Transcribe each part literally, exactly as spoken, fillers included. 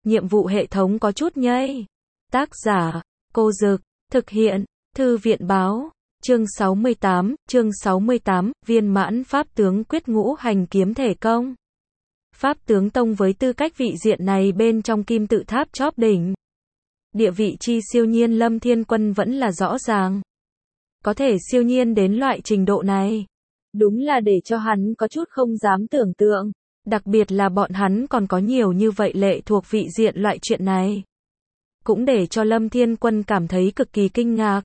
nhiệm vụ hệ thống có chút nhây. Tác giả, Cô Dực, thực hiện, Thư viện Báo, chương sáu mươi tám, chương sáu mươi tám, viên mãn pháp tướng quyết ngũ hành kiếm thể công. Pháp tướng tông với tư cách vị diện này bên trong kim tự tháp chóp đỉnh. Địa vị chi siêu nhiên Lâm Thiên Quân vẫn là rõ ràng. Có thể siêu nhiên đến loại trình độ này. Đúng là để cho hắn có chút không dám tưởng tượng. Đặc biệt là bọn hắn còn có nhiều như vậy lệ thuộc vị diện loại chuyện này. Cũng để cho Lâm Thiên Quân cảm thấy cực kỳ kinh ngạc.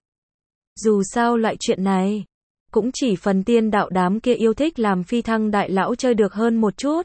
Dù sao loại chuyện này, cũng chỉ phần tiên đạo đám kia yêu thích làm phi thăng đại lão chơi được hơn một chút.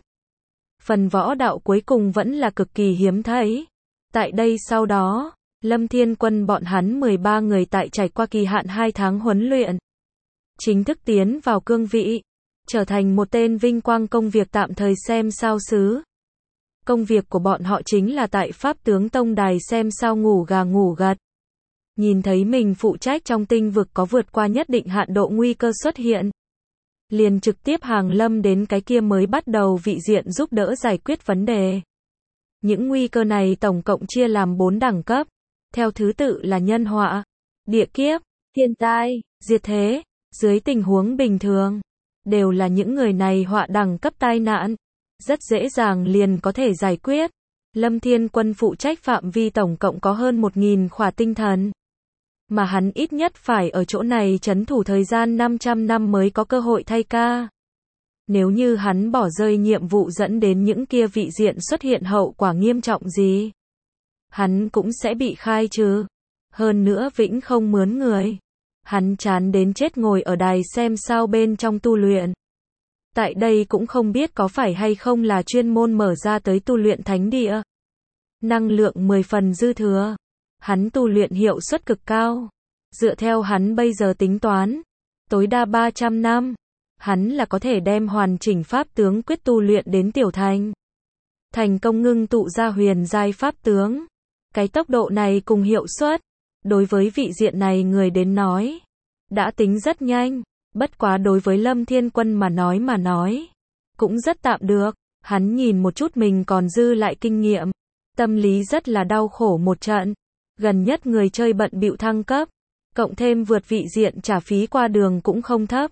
Phần võ đạo cuối cùng vẫn là cực kỳ hiếm thấy. Tại đây sau đó, Lâm Thiên Quân bọn hắn mười ba người tại trải qua kỳ hạn hai tháng huấn luyện. Chính thức tiến vào cương vị, trở thành một tên vinh quang công việc tạm thời xem sao sứ. Công việc của bọn họ chính là tại Pháp tướng Tông Đài xem sao ngủ gà ngủ gật. Nhìn thấy mình phụ trách trong tinh vực có vượt qua nhất định hạn độ nguy cơ xuất hiện. Liền trực tiếp hàng lâm đến cái kia mới bắt đầu vị diện giúp đỡ giải quyết vấn đề. Những nguy cơ này tổng cộng chia làm bốn đẳng cấp. Theo thứ tự là nhân họa, địa kiếp, thiên tai, diệt thế. Dưới tình huống bình thường, đều là những người này họa đẳng cấp tai nạn. Rất dễ dàng liền có thể giải quyết. Lâm Thiên Quân phụ trách phạm vi tổng cộng có hơn một nghìn khỏa tinh thần. Mà hắn ít nhất phải ở chỗ này trấn thủ thời gian năm trăm năm mới có cơ hội thay ca. Nếu như hắn bỏ rơi nhiệm vụ dẫn đến những kia vị diện xuất hiện hậu quả nghiêm trọng gì, hắn cũng sẽ bị khai trừ. Hơn nữa vĩnh không mướn người. Hắn chán đến chết ngồi ở đài xem sao bên trong tu luyện. Tại đây cũng không biết có phải hay không là chuyên môn mở ra tới tu luyện thánh địa. Năng lượng mười phần dư thừa. Hắn tu luyện hiệu suất cực cao. Dựa theo hắn bây giờ tính toán, tối đa ba trăm năm, hắn là có thể đem hoàn chỉnh pháp tướng quyết tu luyện đến tiểu thành. Thành công ngưng tụ ra huyền giai pháp tướng. Cái tốc độ này cùng hiệu suất, đối với vị diện này người đến nói, đã tính rất nhanh. Bất quá đối với Lâm Thiên Quân mà nói mà nói, cũng rất tạm được. Hắn nhìn một chút mình còn dư lại kinh nghiệm, tâm lý rất là đau khổ một trận. Gần nhất người chơi bận bịu thăng cấp, cộng thêm vượt vị diện trả phí qua đường cũng không thấp,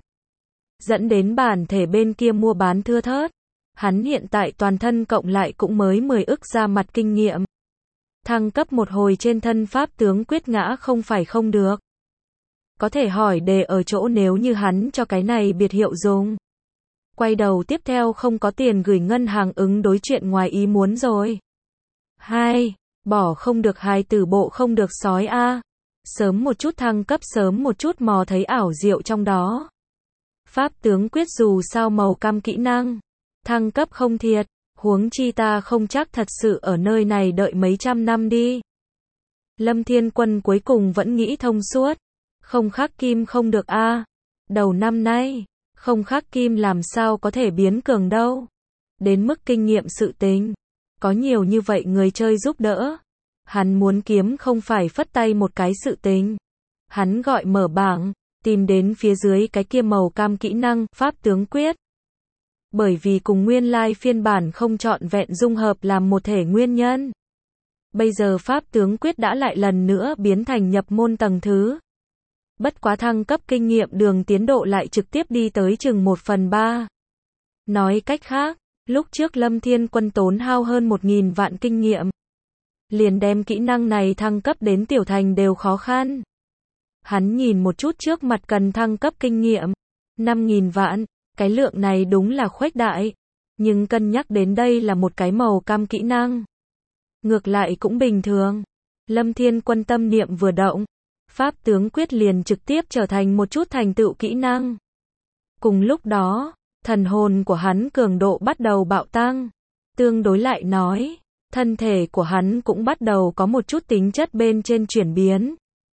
dẫn đến bản thể bên kia mua bán thưa thớt. Hắn hiện tại toàn thân cộng lại cũng mới mười ức ra mặt kinh nghiệm. Thăng cấp một hồi trên thân pháp tướng quyết ngã không phải không được. Có thể hỏi đề ở chỗ nếu như hắn cho cái này biệt hiệu dùng. Quay đầu tiếp theo không có tiền gửi ngân hàng ứng đối chuyện ngoài ý muốn rồi. Hai, bỏ không được hài tử bộ không được sói a. Sớm một chút thăng cấp sớm một chút mò thấy ảo diệu trong đó. Pháp tướng quyết dù sao màu cam kỹ năng. Thăng cấp không thiệt, huống chi ta không chắc thật sự ở nơi này đợi mấy trăm năm đi. Lâm Thiên Quân cuối cùng vẫn nghĩ thông suốt. Không khắc kim không được a. À. Đầu năm nay, không khắc kim làm sao có thể biến cường đâu. Đến mức kinh nghiệm sự tình. Có nhiều như vậy người chơi giúp đỡ. Hắn muốn kiếm không phải phất tay một cái sự tình. Hắn gọi mở bảng, tìm đến phía dưới cái kia màu cam kỹ năng, pháp tướng quyết. Bởi vì cùng nguyên lai phiên bản không trọn vẹn dung hợp làm một thể nguyên nhân. Bây giờ pháp tướng quyết đã lại lần nữa biến thành nhập môn tầng thứ. Bất quá thăng cấp kinh nghiệm đường tiến độ lại trực tiếp đi tới chừng một phần ba. Nói cách khác, lúc trước Lâm Thiên Quân tốn hao hơn một nghìn vạn kinh nghiệm. Liền đem kỹ năng này thăng cấp đến tiểu thành đều khó khăn. Hắn nhìn một chút trước mặt cần thăng cấp kinh nghiệm. năm nghìn vạn, cái lượng này đúng là khuếch đại. Nhưng cân nhắc đến đây là một cái màu cam kỹ năng. Ngược lại cũng bình thường. Lâm Thiên Quân tâm niệm vừa động. Pháp tướng quyết liền trực tiếp trở thành một chút thành tựu kỹ năng. Cùng lúc đó, thần hồn của hắn cường độ bắt đầu bạo tăng. Tương đối lại nói, thân thể của hắn cũng bắt đầu có một chút tính chất bên trên chuyển biến.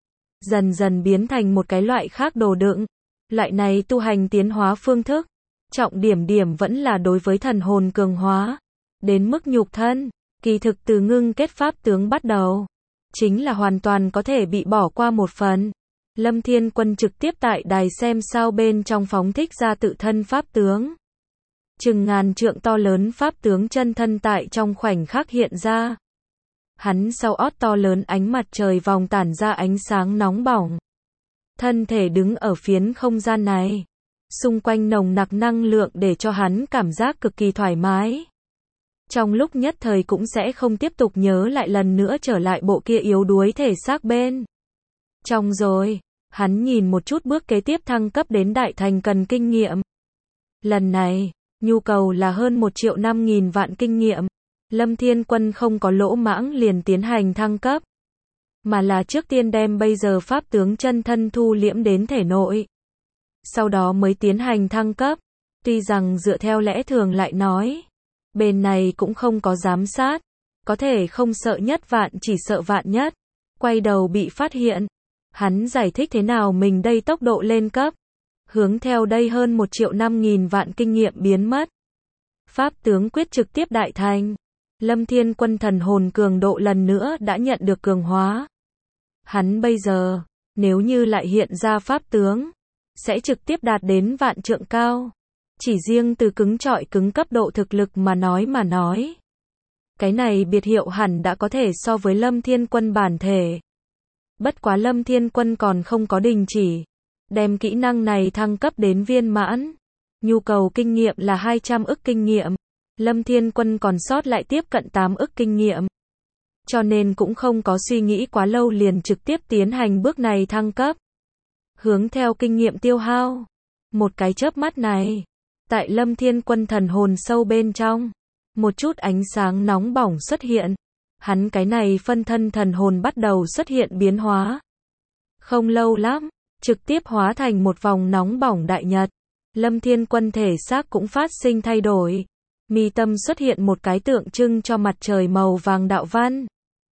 Dần dần biến thành một cái loại khác đồ đựng. Loại này tu hành tiến hóa phương thức. Trọng điểm điểm vẫn là đối với thần hồn cường hóa. Đến mức nhục thân, kỳ thực từ ngưng kết pháp tướng bắt đầu. Chính là hoàn toàn có thể bị bỏ qua một phần. Lâm Thiên Quân trực tiếp tại đài xem sao bên trong phóng thích ra tự thân pháp tướng. Chừng ngàn trượng to lớn pháp tướng chân thân tại trong khoảnh khắc hiện ra. Hắn sau ót to lớn ánh mặt trời vòng tản ra ánh sáng nóng bỏng. Thân thể đứng ở phiến không gian này. Xung quanh nồng nặc năng lượng để cho hắn cảm giác cực kỳ thoải mái. Trong lúc nhất thời cũng sẽ không tiếp tục nhớ lại lần nữa trở lại bộ kia yếu đuối thể xác bên trong rồi. Hắn nhìn một chút bước kế tiếp thăng cấp đến đại thành cần kinh nghiệm. Lần này, nhu cầu là hơn một triệu năm nghìn vạn kinh nghiệm. Lâm Thiên Quân không có lỗ mãng liền tiến hành thăng cấp. Mà là trước tiên đem bây giờ pháp tướng chân thân thu liễm đến thể nội. Sau đó mới tiến hành thăng cấp. Tuy rằng dựa theo lẽ thường lại nói, bên này cũng không có giám sát. Có thể không sợ nhất vạn chỉ sợ vạn nhất. Quay đầu bị phát hiện. Hắn giải thích thế nào mình đây tốc độ lên cấp. Hướng theo đây hơn một triệu năm nghìn vạn kinh nghiệm biến mất. Pháp tướng quyết trực tiếp đại thành. Lâm Thiên Quân thần hồn cường độ lần nữa đã nhận được cường hóa. Hắn bây giờ, nếu như lại hiện ra pháp tướng, sẽ trực tiếp đạt đến vạn trượng cao. Chỉ riêng từ cứng trọi cứng cấp độ thực lực mà nói mà nói. Cái này biệt hiệu hẳn đã có thể so với Lâm Thiên Quân bản thể. Bất quá Lâm Thiên Quân còn không có đình chỉ. Đem kỹ năng này thăng cấp đến viên mãn. Nhu cầu kinh nghiệm là hai trăm ức kinh nghiệm. Lâm Thiên Quân còn sót lại tiếp cận tám ức kinh nghiệm. Cho nên cũng không có suy nghĩ quá lâu liền trực tiếp tiến hành bước này thăng cấp. Hướng theo kinh nghiệm tiêu hao. Một cái chớp mắt này. Tại Lâm Thiên Quân thần hồn sâu bên trong. Một chút ánh sáng nóng bỏng xuất hiện. Hắn cái này phân thân thần hồn bắt đầu xuất hiện biến hóa. Không lâu lắm. Trực tiếp hóa thành một vòng nóng bỏng đại nhật. Lâm Thiên Quân thể xác cũng phát sinh thay đổi. Mi tâm xuất hiện một cái tượng trưng cho mặt trời màu vàng đạo văn.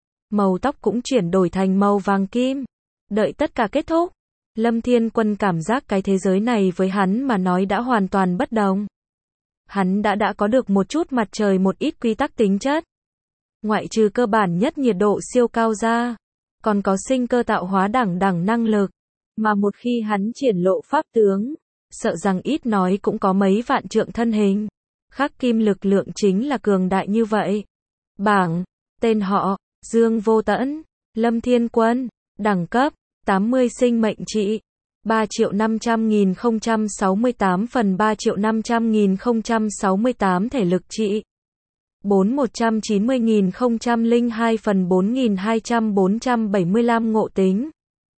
Màu tóc cũng chuyển đổi thành màu vàng kim. Đợi tất cả kết thúc. Lâm Thiên Quân cảm giác cái thế giới này với hắn mà nói đã hoàn toàn bất đồng. Hắn đã đã có được một chút mặt trời một ít quy tắc tính chất. Ngoại trừ cơ bản nhất nhiệt độ siêu cao ra. Còn có sinh cơ tạo hóa đẳng đẳng năng lực. Mà một khi hắn triển lộ pháp tướng, sợ rằng ít nói cũng có mấy vạn trượng thân hình. Khắc kim lực lượng chính là cường đại như vậy. Bảng, tên họ, Dương Vô Tẫn, Lâm Thiên Quân, đẳng cấp, tám mươi sinh mệnh trị, ba triệu năm trăm nghìn không trăm sáu mươi tám phần ba triệu năm trăm nghìn không trăm sáu mươi tám thể lực trị. bốn một trăm chín mươi nghìn không trăm lẻ hai phần bốn nghìn hai trăm bốn trăm bảy mươi lăm ngộ tính.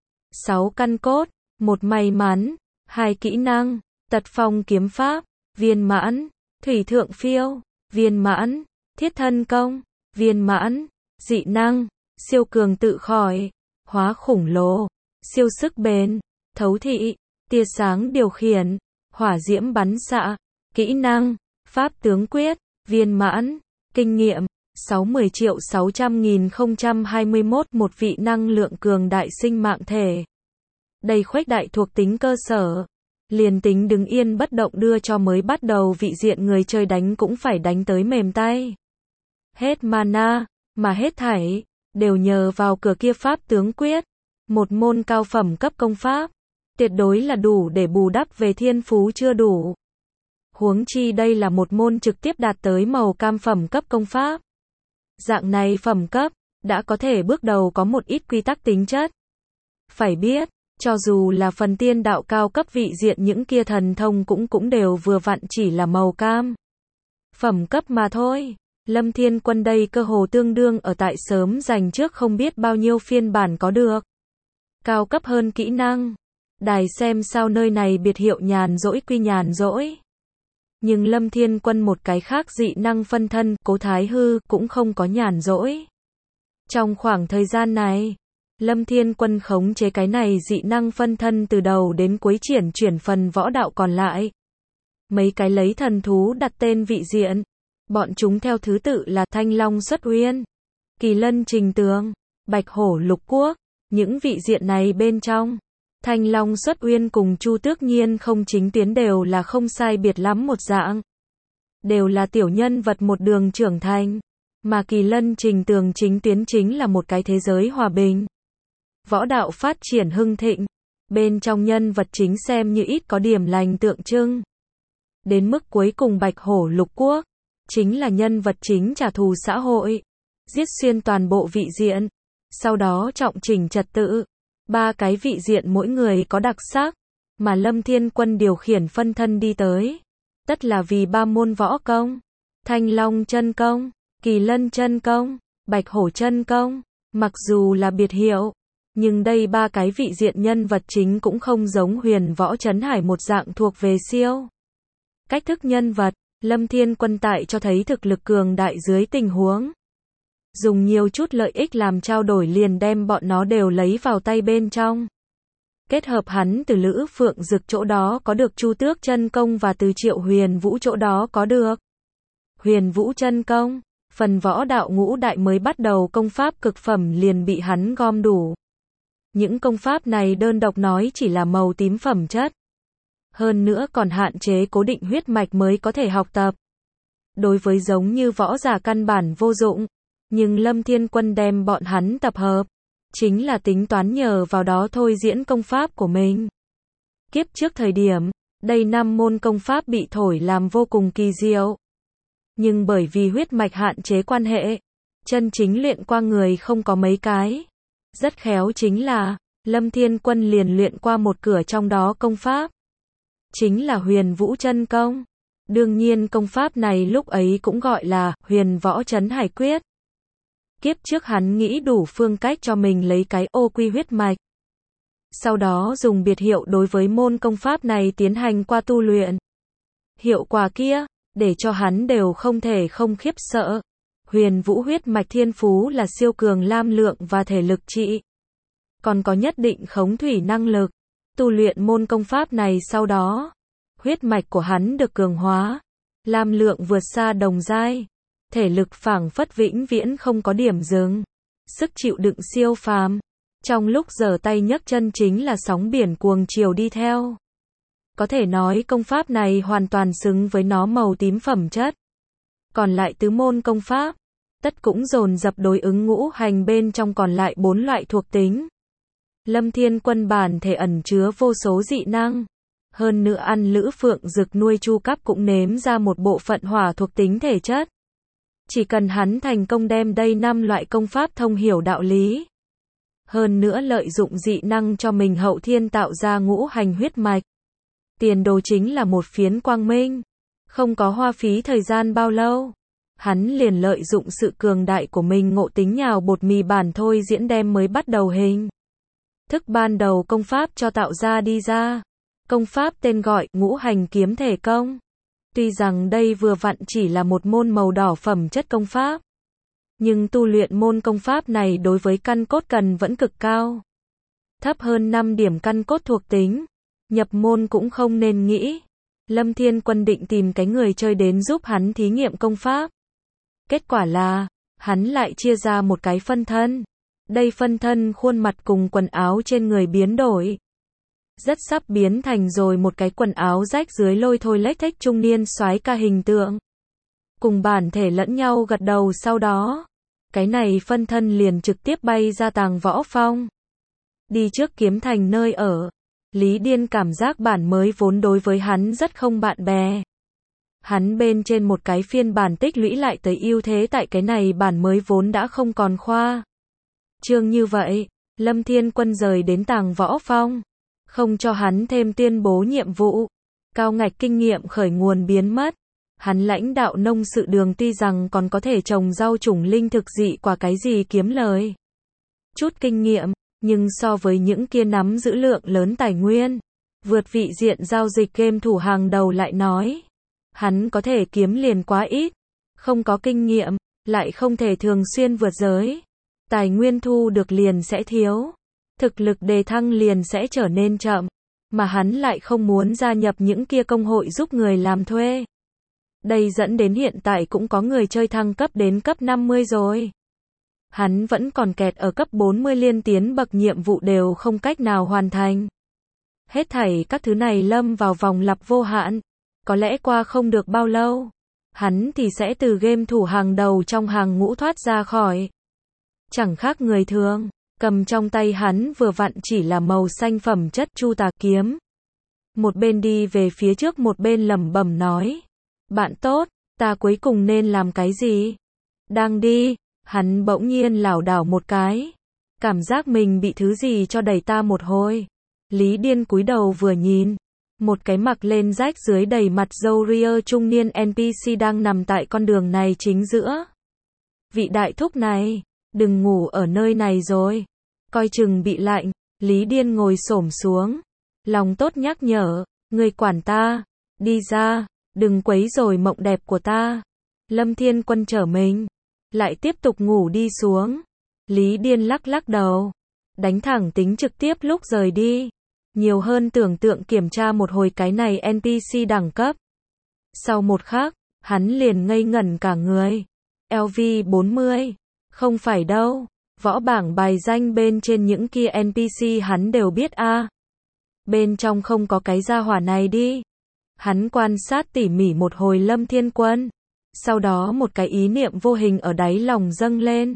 sáu căn cốt, một may mắn, hai kỹ năng, tật phong kiếm pháp, viên mãn, thủy thượng phiêu, viên mãn, thiết thân công, viên mãn, dị năng, siêu cường tự khỏi, hóa khủng lồ, siêu sức bền, thấu thị, tia sáng điều khiển, hỏa diễm bắn xạ, kỹ năng, pháp tướng quyết, viên mãn, kinh nghiệm, sáu mươi triệu sáu trăm nghìn không trăm hai mươi mốt một vị năng lượng cường đại sinh mạng thể. Đây khuếch đại thuộc tính cơ sở. Liền tính đứng yên bất động đưa cho mới bắt đầu vị diện người chơi đánh cũng phải đánh tới mềm tay. Hết mana, mà hết thảy, đều nhờ vào cửa kia pháp tướng quyết. Một môn cao phẩm cấp công pháp. Tuyệt đối là đủ để bù đắp về thiên phú chưa đủ. Huống chi đây là một môn trực tiếp đạt tới màu cam phẩm cấp công pháp. Dạng này phẩm cấp, đã có thể bước đầu có một ít quy tắc tính chất. Phải biết, cho dù là phần tiên đạo cao cấp vị diện những kia thần thông cũng cũng đều vừa vặn chỉ là màu cam. Phẩm cấp mà thôi. Lâm Thiên Quân đây cơ hồ tương đương ở tại sớm dành trước không biết bao nhiêu phiên bản có được. Cao cấp hơn kỹ năng. Đài xem sao nơi này biệt hiệu nhàn rỗi quy nhàn rỗi. Nhưng Lâm Thiên Quân một cái khác dị năng phân thân, Cố Thái Hư, cũng không có nhàn rỗi. Trong khoảng thời gian này, Lâm Thiên Quân khống chế cái này dị năng phân thân từ đầu đến cuối triển chuyển phần võ đạo còn lại. Mấy cái lấy thần thú đặt tên vị diện. Bọn chúng theo thứ tự là Thanh Long Xuất Uyên, Kỳ Lân Trình Tường, Bạch Hổ Lục Quốc. Những vị diện này bên trong, Thanh Long Xuất Uyên cùng Chu Tước Nhiên không chính tuyến đều là không sai biệt lắm một dạng. Đều là tiểu nhân vật một đường trưởng thành. Mà Kỳ Lân Trình Tường chính tuyến chính là một cái thế giới hòa bình. Võ đạo phát triển hưng thịnh. Bên trong nhân vật chính xem như ít có điểm lành tượng trưng. Đến mức cuối cùng Bạch Hổ Lục Quốc, chính là nhân vật chính trả thù xã hội. giết xuyên toàn bộ vị diện. Sau đó trọng chỉnh trật tự. Ba cái vị diện mỗi người có đặc sắc, mà Lâm Thiên Quân điều khiển phân thân đi tới. Tất là vì ba môn võ công. Thanh Long chân công, Kỳ Lân chân công, Bạch Hổ chân công. Mặc dù là biệt hiệu, nhưng đây ba cái vị diện nhân vật chính cũng không giống Huyền Võ Trấn Hải một dạng thuộc về siêu. Cách thức nhân vật, Lâm Thiên Quân tại cho thấy thực lực cường đại dưới tình huống. Dùng nhiều chút lợi ích làm trao đổi liền đem bọn nó đều lấy vào tay bên trong. Kết hợp hắn từ Lữ Phượng Dực chỗ đó có được Chu Tước chân công và từ Triệu Huyền Vũ chỗ đó có được Huyền Vũ chân công. Phần võ đạo ngũ đại mới bắt đầu công pháp cực phẩm liền bị hắn gom đủ. Những công pháp này đơn độc nói chỉ là màu tím phẩm chất. Hơn nữa còn hạn chế cố định huyết mạch mới có thể học tập. Đối với giống như võ giả căn bản vô dụng, nhưng Lâm Thiên Quân đem bọn hắn tập hợp, chính là tính toán nhờ vào đó thôi diễn công pháp của mình. Kiếp trước thời điểm, đây năm môn công pháp bị thổi làm vô cùng kỳ diệu. Nhưng bởi vì huyết mạch hạn chế quan hệ, chân chính luyện qua người không có mấy cái. Rất khéo chính là, Lâm Thiên Quân liền luyện qua một cửa trong đó công pháp. Chính là Huyền Vũ chân công. Đương nhiên công pháp này lúc ấy cũng gọi là Huyền Võ Trấn Hải Quyết. Kiếp trước hắn nghĩ đủ phương cách cho mình lấy cái ô quy huyết mạch. Sau đó dùng biệt hiệu đối với môn công pháp này tiến hành qua tu luyện. Hiệu quả kia, để cho hắn đều không thể không khiếp sợ. Huyền Vũ huyết mạch thiên phú là siêu cường lam lượng và thể lực trị. Còn có nhất định khống thủy năng lực. Tu luyện môn công pháp này sau đó, huyết mạch của hắn được cường hóa. Lam lượng vượt xa đồng giai. Thể lực phảng phất vĩnh viễn không có điểm dừng. Sức chịu đựng siêu phàm. Trong lúc giở tay nhấc chân chính là sóng biển cuồng chiều đi theo. Có thể nói công pháp này hoàn toàn xứng với nó màu tím phẩm chất. Còn lại tứ môn công pháp, tất cũng dồn dập đối ứng ngũ hành bên trong còn lại bốn loại thuộc tính. Lâm Thiên Quân bản thể ẩn chứa vô số dị năng. Hơn nữa ăn Lữ Phượng Dực nuôi chu cấp cũng nếm ra một bộ phận hỏa thuộc tính thể chất. Chỉ cần hắn thành công đem đây năm loại công pháp thông hiểu đạo lý. Hơn nữa lợi dụng dị năng cho mình hậu thiên tạo ra ngũ hành huyết mạch. Tiền đồ chính là một phiến quang minh. Không có hoa phí thời gian bao lâu. Hắn liền lợi dụng sự cường đại của mình ngộ tính nhào bột mì bản thôi diễn đem mới bắt đầu hình. Thức ban đầu công pháp cho tạo ra đi ra. Công pháp tên gọi ngũ hành kiếm thể công. Tuy rằng đây vừa vặn chỉ là một môn màu đỏ phẩm chất công pháp. Nhưng tu luyện môn công pháp này đối với căn cốt cần vẫn cực cao. Thấp hơn năm điểm căn cốt thuộc tính. Nhập môn cũng không nên nghĩ. Lâm Thiên Quân định tìm cái người chơi đến giúp hắn thí nghiệm công pháp. Kết quả là, hắn lại chia ra một cái phân thân. Đây phân thân khuôn mặt cùng quần áo trên người biến đổi. Rất sắp biến thành rồi một cái quần áo rách dưới lôi thôi lếch thếch trung niên soái ca hình tượng. Cùng bản thể lẫn nhau gật đầu sau đó. Cái này phân thân liền trực tiếp bay ra Tàng Võ Phong. Đi trước Kiếm Thành nơi ở. Lý Điên cảm giác bản mới vốn đối với hắn rất không bạn bè. Hắn bên trên một cái phiên bản tích lũy lại tới ưu thế tại cái này bản mới vốn đã không còn khoa. Trương như vậy, Lâm Thiên Quân rời đến Tàng Võ Phong. Không cho hắn thêm tuyên bố nhiệm vụ. Cao ngạch kinh nghiệm khởi nguồn biến mất. Hắn lãnh đạo nông sự đường tuy rằng còn có thể trồng rau chủng linh thực dị quả cái gì kiếm lời. Chút kinh nghiệm, nhưng so với những kia nắm giữ lượng lớn tài nguyên, vượt vị diện giao dịch game thủ hàng đầu lại nói. Hắn có thể kiếm liền quá ít. Không có kinh nghiệm, lại không thể thường xuyên vượt giới. Tài nguyên thu được liền sẽ thiếu. Thực lực đề thăng liền sẽ trở nên chậm. Mà hắn lại không muốn gia nhập những kia công hội giúp người làm thuê. Đây dẫn đến hiện tại cũng có người chơi thăng cấp đến cấp năm mươi rồi. Hắn vẫn còn kẹt ở cấp bốn mươi liên tiến bậc nhiệm vụ đều không cách nào hoàn thành. Hết thảy các thứ này lâm vào vòng lặp vô hạn. Có lẽ qua không được bao lâu, hắn thì sẽ từ game thủ hàng đầu trong hàng ngũ thoát ra khỏi. Chẳng khác người thường, cầm trong tay hắn vừa vặn chỉ là màu xanh phẩm chất chu tà kiếm. Một bên đi về phía trước một bên lẩm bẩm nói. Bạn tốt, ta cuối cùng nên làm cái gì? Đang đi, Hắn bỗng nhiên lảo đảo một cái. Cảm giác mình bị thứ gì cho đẩy ta một hồi. Lý Điên cúi đầu vừa nhìn. Một cái mặc lên rách dưới đầy mặt râu ria trung niên en pê xê đang nằm tại con đường này chính giữa. Vị đại thúc này, đừng ngủ ở nơi này rồi. Coi chừng bị lạnh. Lý Điên ngồi xổm xuống. Lòng tốt nhắc nhở, người quản ta. Đi ra, đừng quấy rầy mộng đẹp của ta. Lâm Thiên Quân trở mình. Lại tiếp tục ngủ đi xuống. Lý Điên lắc lắc đầu. Đánh thẳng tính trực tiếp lúc rời đi. Nhiều hơn tưởng tượng kiểm tra một hồi cái này en pê xê đẳng cấp. Sau một khắc, hắn liền ngây ngẩn cả người. lờ vê bốn mươi. Không phải đâu. Võ bảng bài danh bên trên những kia en pê xê hắn đều biết a. À. Bên trong không có cái gia hỏa này đi. Hắn quan sát tỉ mỉ một hồi Lâm Thiên Quân. Sau đó một cái ý niệm vô hình ở đáy lòng dâng lên.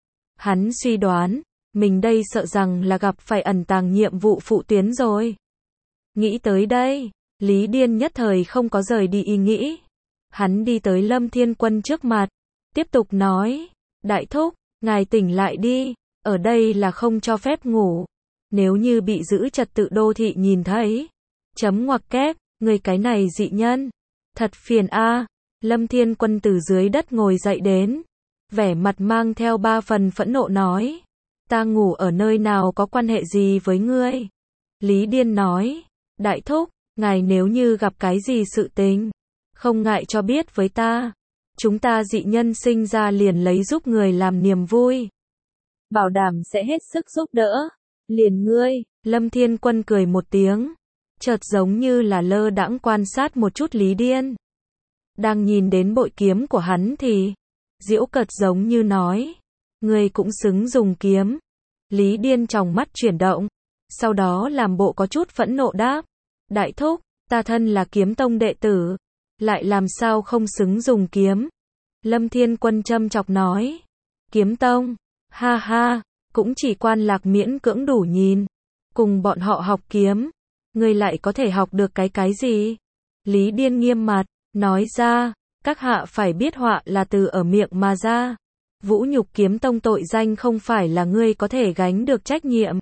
Hắn suy đoán, mình đây sợ rằng là gặp phải ẩn tàng nhiệm vụ phụ tuyến rồi. Nghĩ tới đây, Lý Điên nhất thời không có rời đi ý nghĩ. Hắn đi tới Lâm Thiên Quân trước mặt, tiếp tục nói, đại thúc, ngài tỉnh lại đi, ở đây là không cho phép ngủ. Nếu như bị giữ trật tự đô thị nhìn thấy, chấm ngoặc kép, người cái này dị nhân, thật phiền a. À. Lâm Thiên Quân từ dưới đất ngồi dậy đến, vẻ mặt mang theo ba phần phẫn nộ nói, ta ngủ ở nơi nào có quan hệ gì với ngươi? Lý Điên nói, đại thúc, ngài nếu như gặp cái gì sự tình, không ngại cho biết với ta. Chúng ta dị nhân sinh ra liền lấy giúp người làm niềm vui. Bảo đảm sẽ hết sức giúp đỡ. Liền ngươi, Lâm Thiên Quân cười một tiếng, chợt giống như là lơ đãng quan sát một chút Lý Điên. Đang nhìn đến bội kiếm của hắn thì, giễu cợt giống như nói, ngươi cũng xứng dùng kiếm. Lý Điên tròng mắt chuyển động, sau đó làm bộ có chút phẫn nộ đáp, đại thúc, ta thân là kiếm tông đệ tử, lại làm sao không xứng dùng kiếm. Lâm Thiên Quân châm chọc nói, kiếm tông, ha ha, cũng chỉ quan lạc miễn cưỡng đủ nhìn, cùng bọn họ học kiếm, ngươi lại có thể học được cái cái gì? Lý Điên nghiêm mặt, nói ra, các hạ phải biết họa là từ ở miệng mà ra. Vũ nhục kiếm tông tội danh không phải là ngươi có thể gánh được trách nhiệm.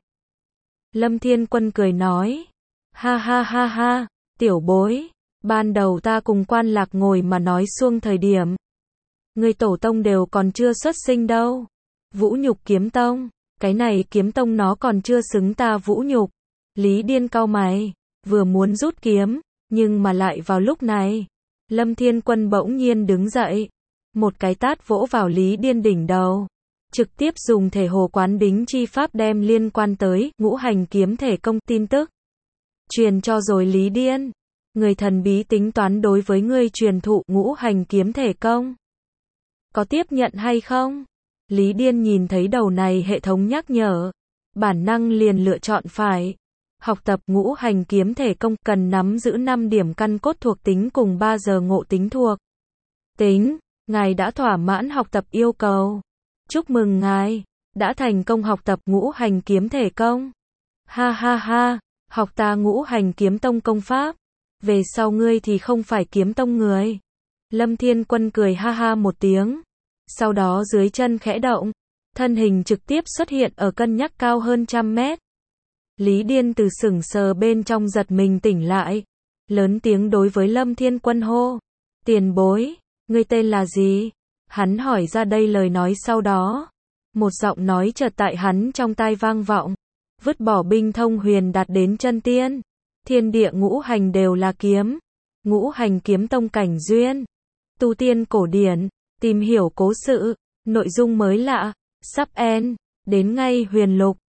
Lâm Thiên Quân cười nói, ha ha ha ha, tiểu bối, ban đầu ta cùng quan lạc ngồi mà nói xuông thời điểm. Ngươi tổ tông đều còn chưa xuất sinh đâu. Vũ nhục kiếm tông, cái này kiếm tông nó còn chưa xứng ta vũ nhục. Lý Điên cau mày, vừa muốn rút kiếm, nhưng mà lại vào lúc này. Lâm Thiên Quân bỗng nhiên đứng dậy, một cái tát vỗ vào Lý Điên đỉnh đầu, trực tiếp dùng thể hồ quán đính chi pháp đem liên quan tới ngũ hành kiếm thể công tin tức truyền cho rồi Lý Điên. Người thần bí tính toán đối với ngươi truyền thụ ngũ hành kiếm thể công, có tiếp nhận hay không? Lý Điên nhìn thấy đầu này hệ thống nhắc nhở, bản năng liền lựa chọn phải. Học tập ngũ hành kiếm thể công cần nắm giữ năm điểm căn cốt thuộc tính cùng ba giờ ngộ tính thuộc tính. Ngài đã thỏa mãn học tập yêu cầu. Chúc mừng ngài, đã thành công học tập ngũ hành kiếm thể công. Ha ha ha, học ta ngũ hành kiếm tông công pháp. Về sau ngươi thì không phải kiếm tông người. Lâm Thiên Quân cười ha ha một tiếng. Sau đó dưới chân khẽ động, thân hình trực tiếp xuất hiện ở cân nhắc cao hơn trăm mét. Lý Điên từ sững sờ bên trong giật mình tỉnh lại, lớn tiếng đối với Lâm Thiên Quân hô, tiền bối, ngươi tên là gì? Hắn hỏi ra đây lời nói sau đó, một giọng nói chợt tại hắn trong tai vang vọng, vứt bỏ binh thông huyền đạt đến chân tiên, thiên địa ngũ hành đều là kiếm, ngũ hành kiếm tông cảnh duyên, tu tiên cổ điển, tìm hiểu cố sự, nội dung mới lạ, sắp end, đến ngay huyền lục.